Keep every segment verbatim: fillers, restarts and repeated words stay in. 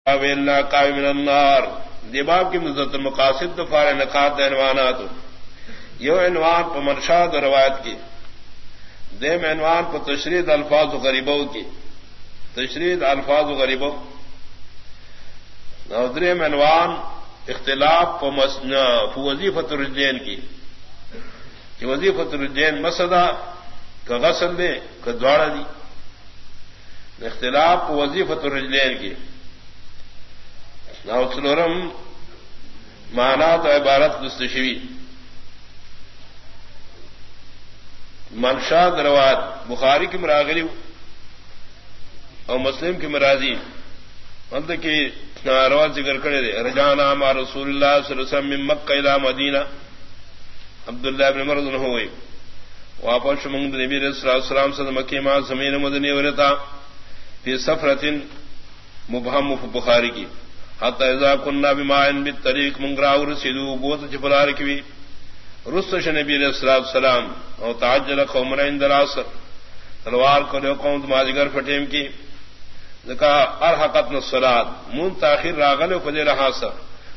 ویلنا قائم من النار دیباب کی مزت المقاصد فار نقاط عنوانات یو عنوان پر منشاد روایت کی دیم عنوان پر تشرید الفاظ و غریبوں کی تشرید الفاظ و غریبوں دریم عنوان اختلاف پر وظیفۃ الرجلین کی کہ وظیفۃ الرجلین مسدا کا غسل دے کا دوڑا دی اختلاف پر وظیفۃ الرجلین کی نوسلورم معنات عبارت دستشوی منشاد روایت بخاری کی مراغلی اور مسلم کی مرازی مطلب کی روایت ذکر کرے دے رجانا مع رسول اللہ صلی اللہ علیہ وسلم من مکہ الى مدینہ عبداللہ بن مرض ہوئے واپس منگ نبی صلی اللہ علیہ وسلم سے مکہ مع زمین مدنی ورتا فی سفرۃ مبہم بخاری کی حتی اذا کننا بمائن بالطریق منگراو رسیدو بوت چپلار کیوی رسش نبی علیہ السلام او تعجل قومنا عند العصر تلوار کرو قوم مازگر فٹیم کی ذکا ارحقتنا الصلاة مون تاخیر راغل فدی رحاسا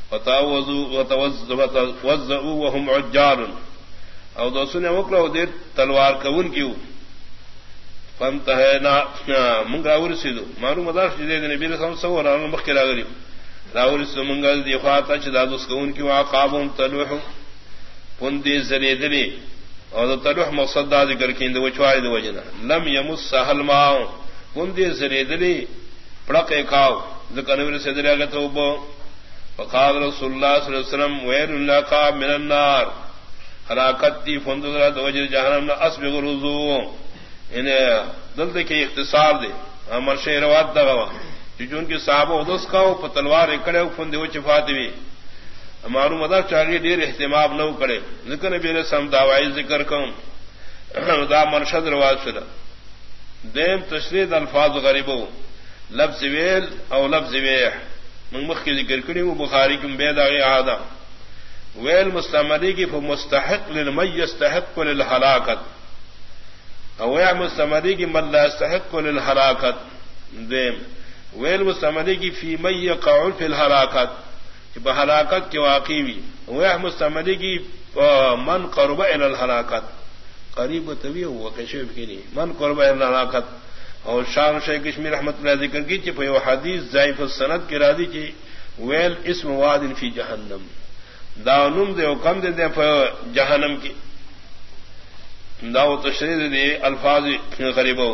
وتوزعوا وهم عجال او دوسنے وکلو دیر تلوار کون کیو فانتہینا منگراو رسیدو معلوم مدار شدید نبی علیہ السلام سو رانا مخی راغلی راول سمنگل دی خواتا چداد اس کو ان کی عقابهم تلوح پندی زلیدلی اور تلوح مقصد دا ذکر کیند وچواری دو وجنا لم یمسها الماء پندی زلیدلی پڑک کھاو ذکر نبی سے دریا توبو فقال رسول اللہ صلی اللہ علیہ وسلم ویل لک من النار حلاکت دی فندرا دو وجہ جہنم اسبغ الوضو ان دل کے اختصار دے امر شہروات دا چون کے صحابہ ادس کا وہ تلوار کڑے فندے وہ چفاتے ہوئے ہمارو مدار چاہیے دیر اہتمام نہ کرے ذکر نبی علیہ السلام دعوائی ذکر کم دا مرشد رواج شدہ دیم تشرید الفاظ غریبو لفظ ویل او لفظ ویح من مخ کی ذکر کری وہ بخاری کم بید آگی آدھا ویل مستعملی کی فمستحق للمی یستحق للحلاکت او ویح مستعملی کی من لا یستحق للحلاکت دیم ویل مستعملی کی فی من یقع فی الحلاکت کہ بحلاکت کے واقعی بھی وہ مستعملی کی من قرب الى الحلاکت قریب طوی ہوا کشف کی نہیں من قرب الى الحلاکت اور شاہ شیخ کشمیر رحمت اللہ ذکر کی کہ وہ حدیث ضعیف السند کی راضی کی ویل اسم واد فی جہنم دانم دے کم دے دے جہنم کی داو تشرید دے الفاظ غریبوں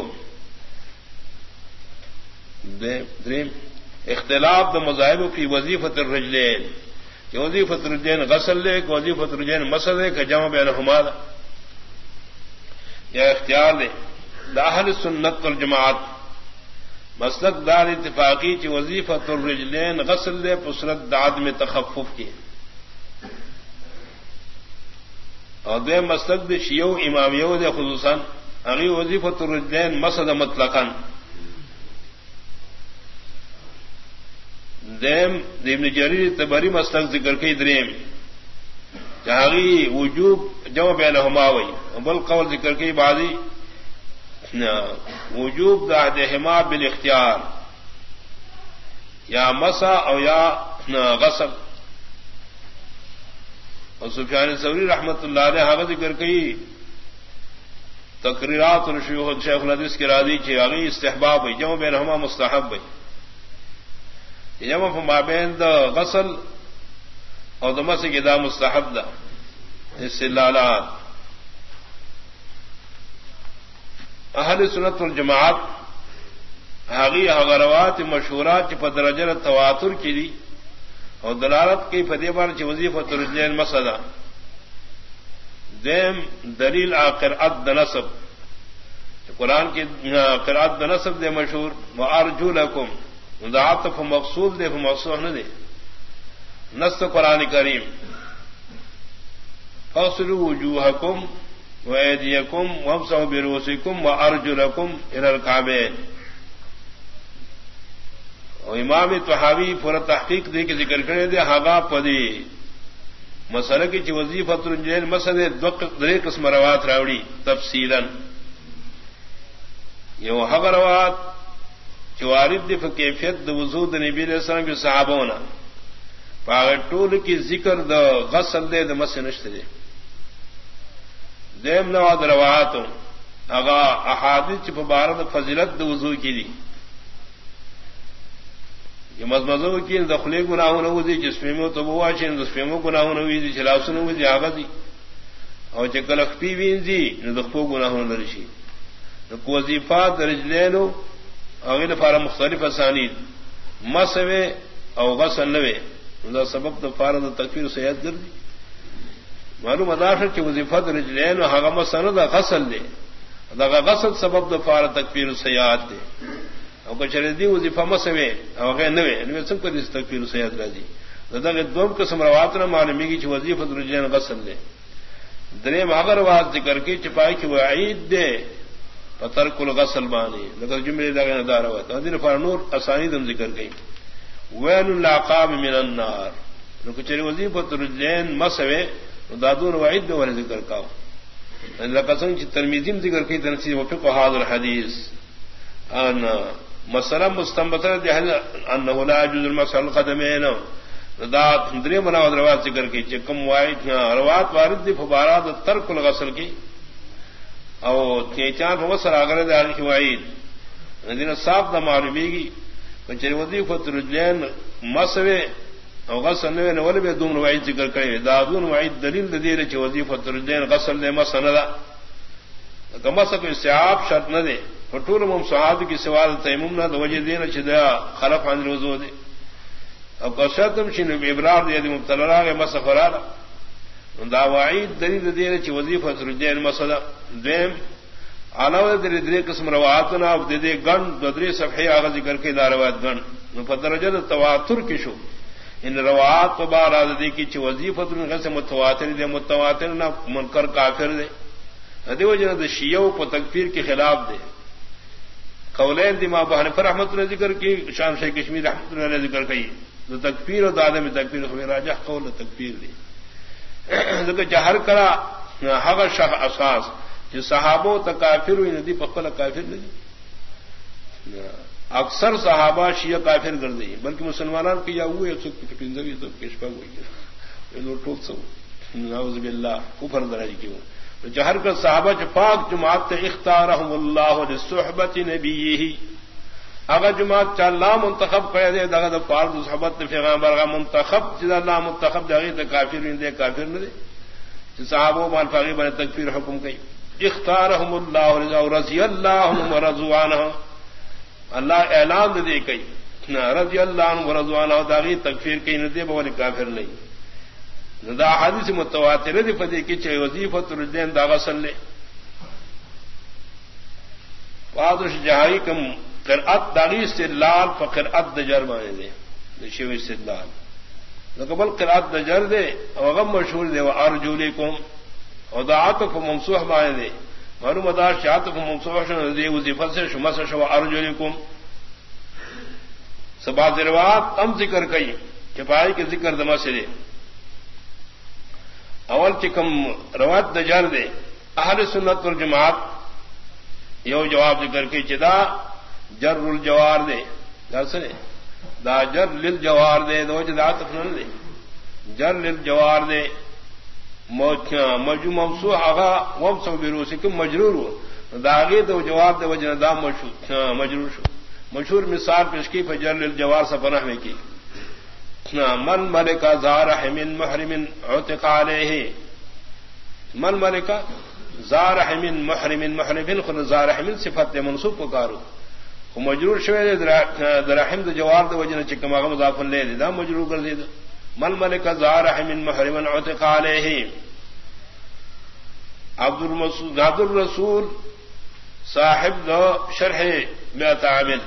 دریم اختلاف دا مذاہب فی وظیفۃ الرجلین کہ وظیفۃ الرجلین غسل لے کہ وظیفۃ الرجلین مسل لے کہ جمع بینہما یا اختیار لے دا اہل سنت والجماعت مسلک دار اتفاقی کی وظیفۃ الرجلین غسل لے پسرت دعد میں تخفف کی اور دے مسلک دے شیعو امامیو دے خصوصاً اگی وظیفۃ الرجلین مسد مطلقاً دیم ابن جریر تبری مسلک ذکر کی دریم جہاں وجوب جمع بینہما وئی بل قول ذکر کی بعضی وجوب دہما بالاختیار یا مسا او یا غسل اور سفیان ثوری رحمت اللہ علیہ حق ذکر کی تقریرات الشیوخ شیخ الحدیث کی راضی کی آگئی استحباب ہوئی جمع بینہما مستحب ہوئی یمف مابین دا غسل اور دمس کی دا مستحب دا استلالات اہل سنت والجماعت حاغی غروات مشہورات چی پدرجر تواتر کی دی اور دلالت کی فدیبار چی وظیفۃ الرجلین مسدا دیم دلیل قرأت دنسب قرآن کی قرأت دنسب دے مشہور وارجو لکم مضاعف مقصود دے مقصود نہ دے نص قرآن کریم فاغسلوا وجوہکم وایدیکم وامسحوا برؤوسکم وارجلکم الی الکعبین اور امام طحاوی پورا تحقیق دے کے ذکر کرے دے ہاگا پدی مسئلہ کی چی وظیفۃ الرجلین مسئلہ دو قسم روایت راوڑی تفصیلا یہ حق روایت چوارد دی فکیفیت د وضو د نبی علیہ السلام کے صحابونا پاگے ٹول کی ذکر د غسل دے د مس نشت دے دیم نواد روایاتوں اگا احادیث چپ بارد فضیلت د وضو کی دی یہ مزمزو کی دخلی گناہوں نہ ہوئی جسموں تو بوا چین دسموں گناہوں نہ ہوئی چلاسوں نہ ہوئی آگا دی اور چکلخ پی وین دی نہ دخپو گناہوں نہ رشی نہ کو وظیفہ درج لے لو اگل فارا مختلف اسانید مسوے او غسل نوے دا سبب دا فارا دا تکفیر سیاد در دی معلوم اداشر کی وظیفہ درج لے لو حقا مسانو دا غسل دے دا غسل سبب دا فارا تکفیر سیاد دے او کچھ دی وظیفہ مسوے او غیر نوے نوے سب کو دیس تکفیر سیاد را دی دا دا دوم قسم رواتنا معلومی کی چھ وظیفہ درج لے غسل دے دریم اگر واد ذکر کی چپائی کی وعید دے پتر کل غسل بانی لگر جملے داغے ندار ہوا دین فارنور اسانید ہم ذکر گئی ویل العقاب من النار نو چری وظیفۃ الرجلین مسوے دادون وعید دے ور ذکر کاو لقسم چ ترمذی ذکر کی تنسیب وفق هذا الحديث ان مسلم مستنبطہ دے انه لا يجوز المسح القدمين دا دریم بنا روایت ذکر کی چکم وعید روایت وارد دی فبارات ترک الغسل کی او چار وسر اگر دار کی وعید دین صاحب دا معلومی کی چری وظیفۃ الرجلین مسوے او غسل نہ ول بے دوم وعید ذکر کرے دا دون وعید دلیل دے چ وظیفۃ الرجلین غسل دے مسندا کما سب استعاب شرط نہ دے فطول مم صحاب کی سوال تیمم نہ وجہ دین چ دا خلف عن الوضو دے اب قصتم شن ابرار دے مبتلا کے مسفرا دا وعید دلیل دے چ وظیفۃ الرجلین مسدا دیم علاوہ در درے قسم روایاتنا اب دے دے گن ددری صفحے آغاز ذکر کے دا روایت گن نو فدرجہ تواتر کی شو ان روایات کو بار آد دی کی چ وظیفۃ من سے متواتر دے متواتر نہ منکر کافر دے ادی وجہ د شیعہ کو تکفیر کے خلاف دے قولین دی ما بہن پر رحمت اللہ ذکر کی شام شیخ کشمیر رحمت اللہ علیہ ذکر کی تو تکفیر و دادم تکفیر خبر راجح قول تکفیر دی ذکر جہر کرا حق شخ اساس جو صحابوں تک کافر ہوئی ندی پخلا کافر نہیں اکثر صحابہ شیعہ کافر کر دی بلکہ مسلمانان کی یا ہوئے پنجوی تو کشپا ہوئی ٹوک سو نعوذ باللہ کفر درج کی ہوں جہر کر صحابہ جو پاک جماعت اختارہم اللہ لصحبت نبیہ اگر جماعت چا اللہ منتخب کرے دے دغه د پار د صحبت پیغمبر غ منتخب چې اللہ منتخب دغه د کافر نه دے کافر نه دے چې صحابہ مان فقیر باندې تکفیر حکم کوي اختارهم اللہ رضی اللہ عنہم ورضوا عنہ اللہ اعلان دے کئی رضی اللہ عنہم ورضوا عنہ داغی تکفیر کئی نہ دے بولی کافر نہیں دا حدیث متواتر دی فدی کی چھ وظیفۃ الرجلین دا غسل لے واضح جہائی کم قرأت داغی استدلال فقرأت دجر مانے دے شیو استدلال لقبل قرأت دجر دے وغم مشہور دے وارجولیکم اور دا عاطف ممسوح مانے دے معلوم دا عاطف ممسوح شنو دے وظیفت سے شمس شو ارجلکم سبا روایات ام ذکر کئی چپائی کے ذکر دما سے دے اول چکم روایت دجر دے اہل سنت والجماعت یو جواب ذکر کی چدا جر الجوار دے دا سنے دا جر للجوار دے دو جدا عاطف نہ دے جر للجوار دے مجو ممسوح آغا ومسو بروسکم مجرور ہو داغی دو جواب دے وجہ دا مجرور شو مشہور مثال پیش کی فجر للجوار سے پناہ میں کی من ملکا زارح من محرم عتق علیہ من ملکا زارح من محرم محرم خن زارح من صفت منصوب کو کارو مجرور شوے درحم دو جواب دے وجہ چکم آغا مضاف لے دے دا مجرور کر دے من ملک زارح من محرم عتق علیہ عبد المسعود عبد الرسول صاحب دو شرح مئات عامل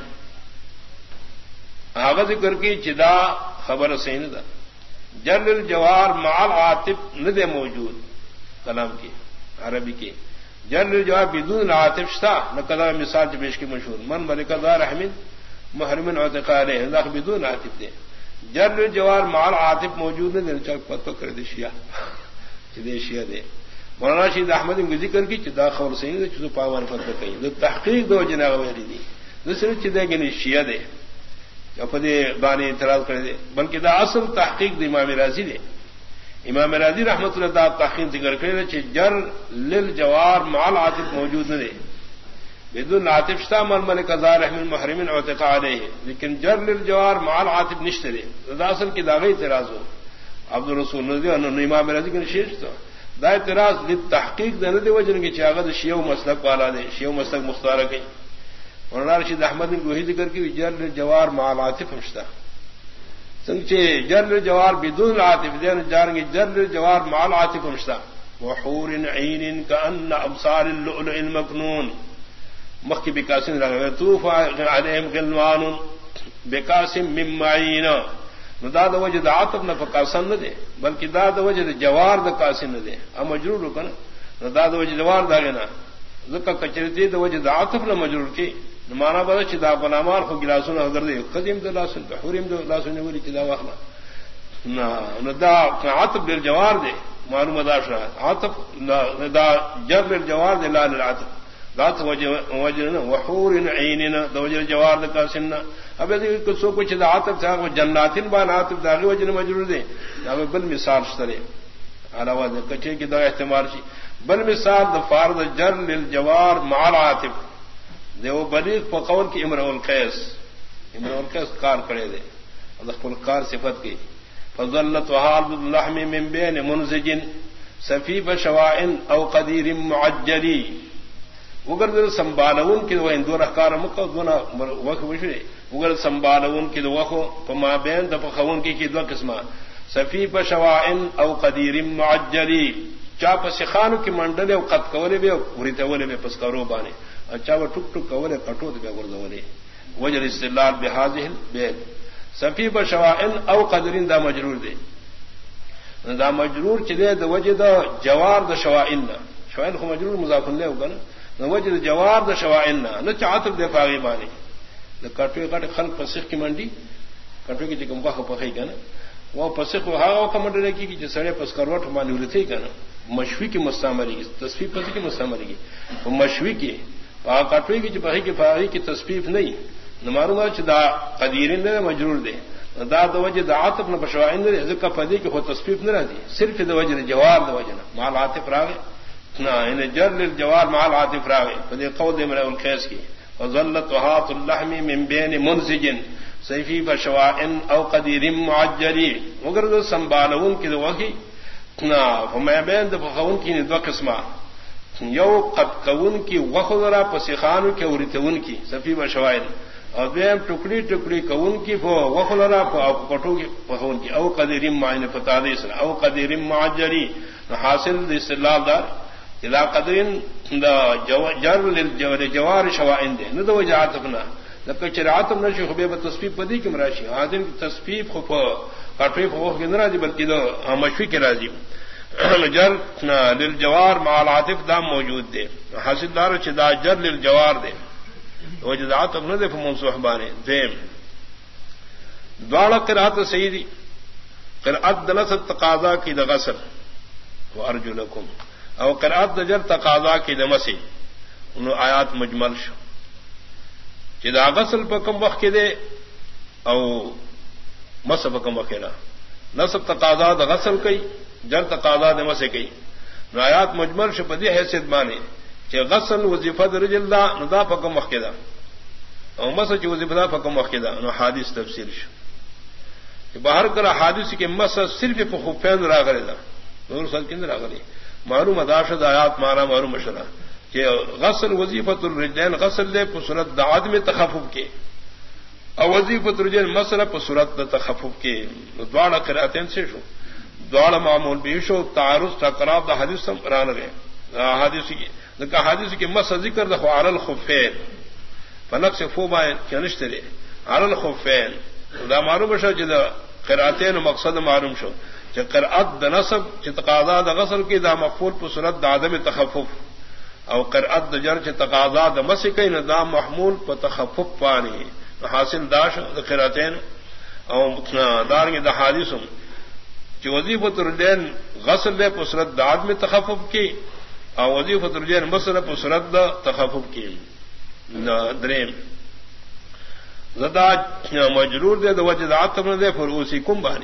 آغا ذکر کی چدا خبر سین دا جر الجوار مع العاطف ندے موجود کلام کی عربی کی جر الجوار بدون عاطف شتا نقدر مثال پیش کی مشہور من ملک زارح من محرم عتق علیہ ذاک بدون عاطف دے جر جوار مال عاطف موجود ہے دل چک پتہ کر دے شیعہ دے شیعہ دے مولانا شہید احمد نے ذکر کی چدا خبر صحیح ہے چھ پاور پتہ کہیں دو تحقیق دو جناب ویری دی دوسرے چدے گی شیعہ دے اپنے بانے اعتراض کرے دے بلکہ دا اصل تحقیق دے امام راضی دے امام راضی رحمۃ اللہ دا تحقیق ذکر کرے چ جر للجوار مع العاطف موجود نہ دے بدون عاطف شتا مرمل قضاء رحم المحرم اعتقاء علیہ لیکن جر للجوار مع العاطف نشتے دے دا اصل کی داغی اعتراض ہو عبد الرسول نے امام راضی کے شیخ تو دا اعتراض للتحقیق دے نہ دے وجن کی چاغد شیعہ مسلک والا دے شیعہ مسلک مختار کی مولانا رشید احمد نے گوہی ذکر کی جر للجوار مع العاطف ہمشتا سنچے جر للجوار بدون العاطف دے جاریں گے جر للجوار مع العاطف ہمشتا وحور عین كأن ابصار اللؤلؤ المكنون مخی بکاسن لگا طوف علیہم غلمان بکاسم من معین نو دا دا وجہ دا عاطف نہ فقاسن نہ دے بلکہ دا دا وجہ دا جوار دا قاسن نہ دے ا مجرور کنا نو دا دا وجہ جوار دا گنا زکا کچرتی دا وجہ دا عاطف نہ مجرور کی نو مانا بدا چ دا بنامار خو گلاسون حضر دے قدیم دا لاسن دا حریم دا لاسن ولی چ دا واخلا نا نو دا عاطف بالجوار دے معلوم دا شرع عاطف دا جر بالجوار دے لا للعاطف ذات وجہ وحور عیننا دوجر جوار کا سننا اب یہ سو کچھ عاطف تھا جناتن بان عاطف داغی وجہ مجرور دے اب بل مثال شترے علاوہ کچے کی دا احتمال شی بل مثال د فرض جر للجوار مع العاطف دیو بلیغ په قول کی امرؤ القیس امرؤ القیس کار کرے دے اللہ خپل کار صفت کی فضلت وحال اللحم من بین منزج سفیف شوائن او قدیر معجلی اگر سنبالون کی وہ اندور احکار مکہ دونا وقت وشرے اگر سنبالون کی دو وقت پما بین دپ خون کی کی دو قسمہ سفیف شوائن او قدیر معجلی چاپ سخانو کی منڈلے او قد کولے بے ورتے ولے بے پس کرو بانے اچھا وہ ٹک ٹک کولے کٹو دے گردولے وجر استدلال بهذه البيت سفیف شوائن او قدرین دا مجرور دے دا مجرور چدے د وجہ دا جوار د شوائن شوائن خو مجرور مضاف الیہ ہوگا نا وجد جواب دا شوائن نہ چاطف دے فاغی بانی دا کٹوے کٹ خلق پسخ کی منڈی کٹوے کی جکم واخ پخی کنا وہ پسخ ہا او کمنڈے کی کہ سڑے پس کروٹ مانی ولتے کنا مشوی کی مستعملی کی تصفیف پس کی مستعملی کی وہ مشوی کی پا کٹوے کی پخی کی فاغی کی تصفیف نہیں نہ معلوم ہے دا قدیرین دے مجرور دے دا دا وجہ دا عاطف نہ شوائن دے ذکر پدی کی خود تصفیف نہ راضی صرف دا وجہ جواب دا وجہ مال عاطف راغے ان جر للجوار مع العاطف راوي فدي قول امرؤ القيس کی وظلت وهات اللحم من بين منزج سيفي بشوائن او قدير معجلي وغرض سنبالون کی وحی نا فما بين دفخون کی دو قسمہ یو قد کون کی وخذرا پسخان کی ورتون کی سفی بشوائن اور دیم ٹکڑی ٹکڑی کون کی فو وخذرا پٹو کی پخون کی او قدير معین فتادیس او قدير معجلي حاصل استدلال دار الا قدرین دا جر للجوار شوائن دے نہ دو جاتنا لکہ چراتم نشی خبیب تصفیف پدی کی مراشی عادن کی تصفیف خف کٹوی خو کے ناراضی بلکہ دو مشوی کے راضی جر للجوار مع العاطف دا موجود دے حاصل دار چدا جر للجوار دے وجداتم نہ دے منصوح بانے دیم دوڑ قرات سیدی قرات دلست تقاضا کی دغسل وارجلکم او قرات دجر تقاضا کی دمسی انو آیات مجمل شو چدا غسل پا کم وقت دے او مس پا کم وقت نا نصب تقاضا دا غسل کئی جر تقاضا دمسی کئی نو آیات مجمل شو پا دی حیثیت بانے چی غسل وظیفہ دا رجل دا نو دا پا کم وقت دا او مس چی وظیفہ دا پا کم وقت دا نو حادث تفسیر شو چی باہر کرا حادثی کے مس صرف پا خوفین را کرے دا نور سال کند را کرے معلوم اداشد آیات مانا معلوم مشرا کہ غسل وظیفت الرجلین غسل لے پسرت دعاد میں تخفف کے اور وظیفت الرجلین مسئلہ پسرت تخفف کے دوڑا قراتین سے شو دوڑا معمول بھی شو تعارض تقراب دا حدیث سم ران گئے حدیث کی کہ حدیث کے مس ذکر دا علی الخفین فنق سے فو بائیں کنشت لے علی الخفین دا معلوم شو جدا قراتین مقصد معلوم شو قرأت دا نصب چی تقاضا دا غسل کی دا مقفول پر صورت دا عدم تخفف او قرأت دا جر چی تقاضا دا مسکی نا دا محمول پر تخفف پانی حاصل داش دا قرأتین او دارنگی دا حادثم چی وظیفت الرجلین غسل دے پر صورت دا عدم تخفف کی او وظیفت الرجلین مسل پر صورت دا تخفف کی دریم زدا مجرور دے دو وجد عطف نہ دے فروسی کم بانی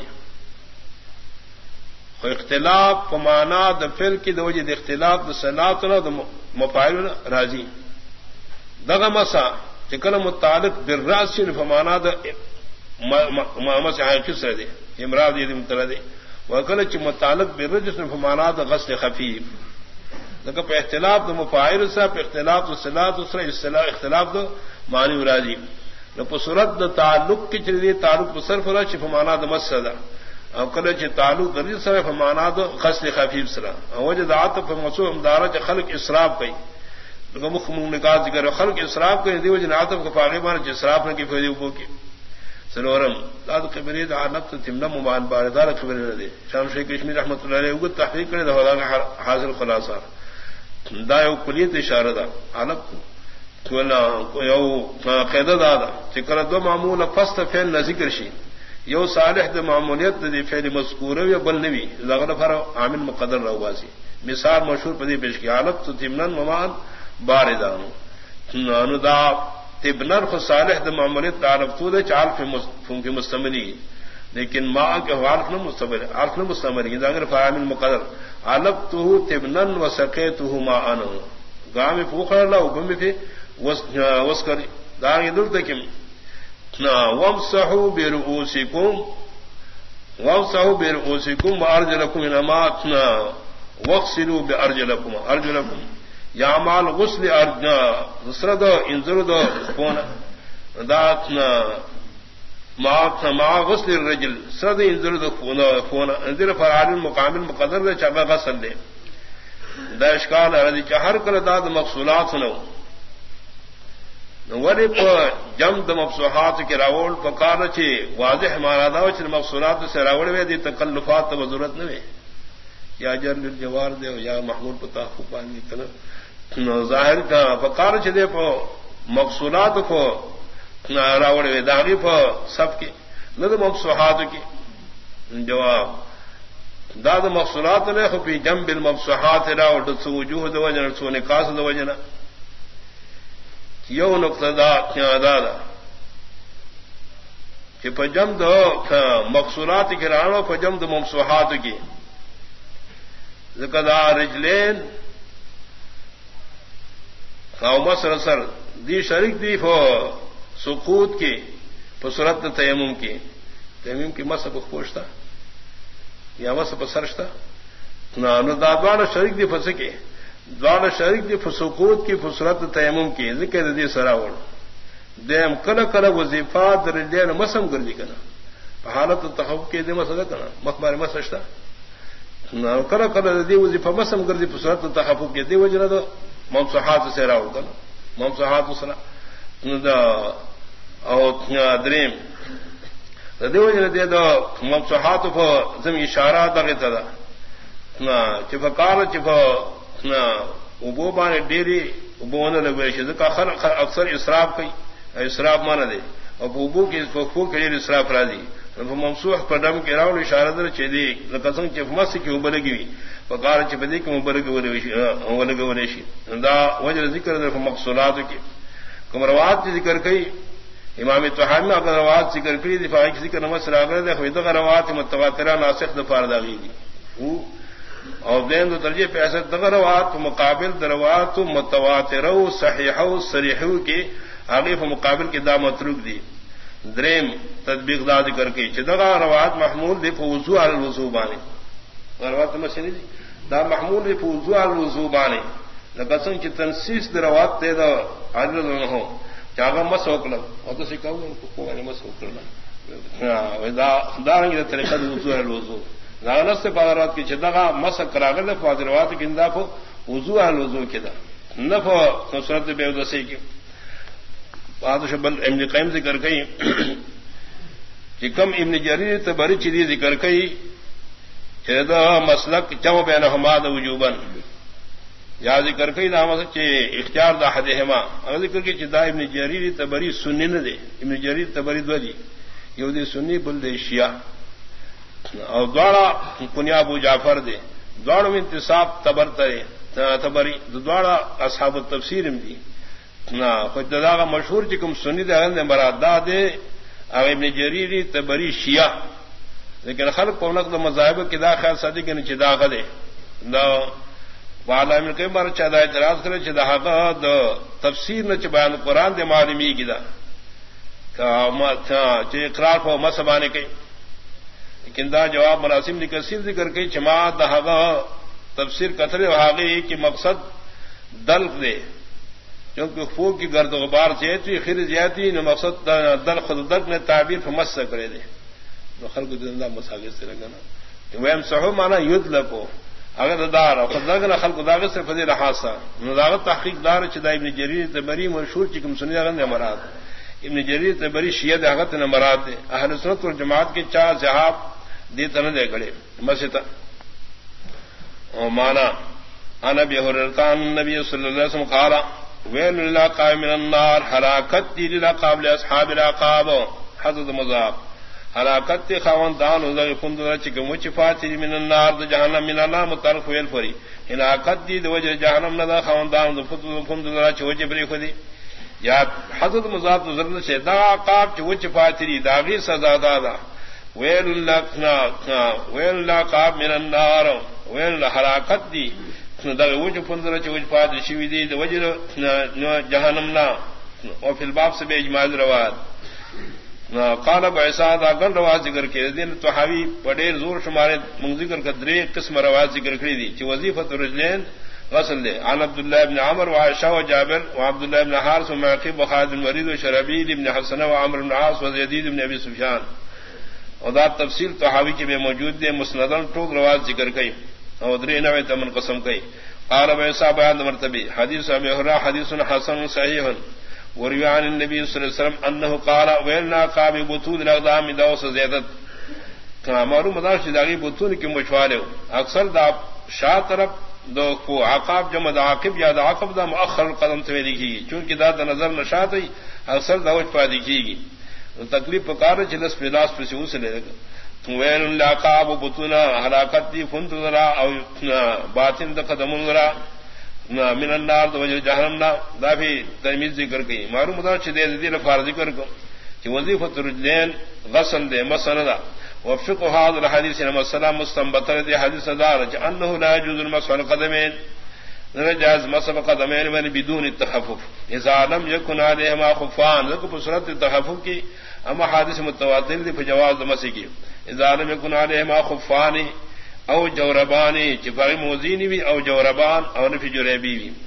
اختلاف فمانا د فعل کی دو وجد اختلاف د صلات نہ د مفاعل راضی دغه مسا چکل متعلق بالراس فمانا د مامس حقیقت سے دے امراض یہ مترا دے وکل چ متعلق بالرجس فمانا د غسل خفیف لکه په اختلاف د مفاعل سره په اختلاف د صلات سره اصطلاح اختلاف د معنی راضی نو په صورت د تعلق کې چې دی تعلق په صرف را چې په معنا د مسدا او کله چې تعلق د رجس سره په معنا د غسل خفیف سره او وجد عطف په موضوع امدارج خلق اسراف کوي لکه مخمون نکاح ذکر خلق اسراف کوي دی وجد عطف کو فاغه باندې اسراف نه کې فائدې وو کې سنورم داد خبرې د عادت تمنه مبان باردار خبرې نه دي شام شیخ کشمیر رحمت الله علیه وګ تحقیق کړي دا حاصل خلاصہ دا یو کلیت اشاره ده علق ولا یو قاعده ده چې کله دو معمول فست فعل ذکر شي یو صالح د معمولیت د فعل مذکوره وي بل نوي لغه لپاره عامل مقدر راوځي مثال مشهور پدې پیش کی علق تمنن ممان باردان نو دا تبنر خو صالح د معمولیت تعارف تو ده چال فی مستمری لیکن ما کے عارف نہ مستمر عارف نہ مستمر یہ اگر فاعل مقدر علقته تبنن وسقيته ما انا گام فوخر لا وبم في وسكر دا يدل تکم وامسحوا برؤوسكم وامسحوا برؤوسكم وارجلكم انما واغسلوا بارجلكم ارجلكم یا مال غسل ارجنا غسل دو انظر دو فون داتنا ما ما غسل الرجل سد انظر دو فون فون انظر فرعال المقام المقدر دے چا غسل دے دا اشکال ارادی چ ہر کل داد مقصولات نو ولی پ جم د مفصوحات کی راول پکار چی واضح مانا دا چ مقصولات سے راول وی دی تکلفات و ضرورت نہ وی یا جر للجوار دے یا محمول پتا خوبانی کنا ظاہر کا فقار چ دے پ مقصولات کو راوڑ وے داغی پ سب کی نہ مفصوحات کی جواب داد مقصولات نے خفی جنب المفصوحات راوڑ سو وجوه دو وجن سو نکاس دو وجن یو نقطہ دا کیا دادا کہ پجم دو مقصولات کی راوڑ پجم دو مفصوحات کی ذکر رجلین او مسر سر دی شریک دی فو سقوط کی فصورت تیمم کی تیمم کی مس په پوښتا یا مس په سرشتا نو نو دا دوه شریک دی فسکه دوه شریک دی فسقوط کی فصورت تیمم کی ذکر دی سراول دیم کله کله وظیفه درجه مسم ګرځي کنه په حالت تخوف کې دې مسله کنه مخبر مسشتا نو کله کله دی وظیفه مسم ګرځي په صورت تخوف کې دی وجره دو ممسحات سے راو کنا ممسحات سنا دا او دریم دیو جن دے دو ممسحات کو زم اشارہ دغه تدا نا چې فقار چې نا وبو باندې ډيري وبونه لګوي چې ځکه خلق اکثر اسراف کوي اسراف معنی دی او وبو کې فوکو کې اسراف راځي په ممسوح په دم کې راول اشاره ده چې دی لکه څنګه چې مس کې وبلګي فقار چې په دې کې مبرګ ولې شي او ولګ ولې شي دا وجه ذکر ده په مقصولات کې کوم روایت ذکر کړي امام طحاوی اگر روایت ذکر کړي دی فائق ذکر نو سره راغله ده خو دا روایت متواتره ناسخ د فارداغي دي او دین د درجه په اساس دغه روایت په مقابل د روایت متواتره او صحیحه او صریحه کې هغه په مقابل کې دا متروک دي دریم تطبیق دا ذکر کړي چې دغه روایت محمول دی په وضوء علی الوضوء باندې روایت مسنی دی دا محمول دی په وضوء علی الوضوء باندې لکه څنګه چې تنسیص د روایت ته دا حاضر نه هو چې هغه مسوکل او تاسو کوم په کومه مسوکل نه دا دا رنګه طریقه د وضوء علی الوضوء دا نه څه بارات کې چې دغه مسک راغله په روایت کې دا په وضوء علی الوضوء کې دا نه په صورت به ودسې کې بعد شبل ابن قیم ذکر کئی کہ کم ابن جریر تبری چیزی ذکر کئی چیزا مسلک چو بینہما دا وجوبا یا ذکر کئی دا مسلک چی اختیار دا حدہما اگر ذکر کئی چی دا ابن جریر تبری سنی نہ دے ابن جریر تبری دو دی یو دی سنی بل دے شیعہ اور دوارا کنیا ابو جعفر دے دوارا میں انتصاب تبر ترے تبری دوارا اصحاب التفسیر دی نا خود دا مشہور چکم سنی دے مراد دا دے ابن جریری تبری شیعہ لیکن خلق پونک دا مذاہب کی دا خیال ساتھی کہ نیچے دا دے دا والا من کئی بار چاہ دا اعتراض کرے چاہ دا حقا دا تفسیر نہ چاہ بیان قرآن دے معلومی کی دا چاہ اقرار کو مسبانے کئی لیکن دا جواب مراسم نے کثیر ذکر کئی چما دا حقا تفسیر قطر حاقی کی مقصد دلق دے کیونکہ خو کی گرد و غبار زیادتی خیر زیادتی نہ مقصد دلق دلق نے تعبیر فمس سے کرے دے تو خلق زندہ مساغر سے لگنا کہ وہ سہو مانا یدھ لکو اگر دار اور خلق داغت سے فضی رحاسا نداغت تحقیق دار چدا ابن جریر تبری مشہور چکم سنی اغن مراد ابن جریر تبری شیعہ داغت نے مراد دے اہل سنت والجماعت کے چار جہاب دیتا نہ دے گڑے مسجد او مانا انا بہررتان نبی صلی اللہ علیہ وسلم قال ویل للعقاب من النار حراکت دی للعقاب لاصحاب العقاب حضرت مذاب حراکت خواندان وذ فندر چکم وچفاتی من النار جہنم من اللہ متعلق ویل فری حراکت دی وجہ جہنم نہ خواندان فندر چوجے بری خودی یا حضرت مذاب نظر سے دا عقاب چوچفاتی داغی سزا دادا ویل لکنا ویل للعقاب من النار ویل حراکت دی وجہ فندر چوج پات شوی دی وجہ جہنم نا اور فی الباب سے بے اجماع رواد قال ابو عیسیٰ دا گن رواز ذکر کے دین تحاوی پڑیر زور شمارے من ذکر کا درے قسم رواز ذکر کری دی چی وظیفت الرجلین غسل دے عن عبداللہ ابن عمر وعائشہ و جابر و عبداللہ ابن حارث و معقب و خالد بن ولید و شربیل ابن حسن و عمر بن عاص و یزید ابن ابی سفیان اور دا تفصیل تحاوی کے بے موجود دے مسندن ٹوک رواز ذکر کئی اور درے نوے تمن قسم کئی قال ابو عیسیٰ بیان مرتبی حدیث ابی ہریرہ حدیث حسن صحیح وروي عن النبي صلى الله عليه وسلم انه قال ويلنا قاب بطون الاقدام دوس زیادت معلوم مدار داغی بطون کی مشوالے اکثر دا شاہ طرف دو کو عقاب جمع دا عاقب یا دا عقب دا مؤخر القدم سے لکھی گی چونکہ دا, دا نظر نشاط ہے اکثر دا وجہ پا لکھی گی تکلیف پکار چلس پلاس پر سے اسے لے گا ویل العقاب بطون حلاکت دی فند ذرا او باطن دا قدم ذرا من النار تو وجہ جہنم نا دا بھی تمیز ذکر کی معلوم دا چھ دے دی لفار ذکر کو کہ وظیفۃ الرجلین غسل دے مسندا وفق هذا الحديث ان السلام مستنبط دے حدیث دار کہ انه لا يجوز المسح القدمين نجاز مسح قدمين من بدون التخفف اذا لم يكن عليهما خفان ذکر صورت التخفف کی اما حدیث متواتر دی جواز مسح کی اذا لم يكن عليهما خفان او جوربانی چپائی موزینی بھی او جوربان او نفی جریبی بھی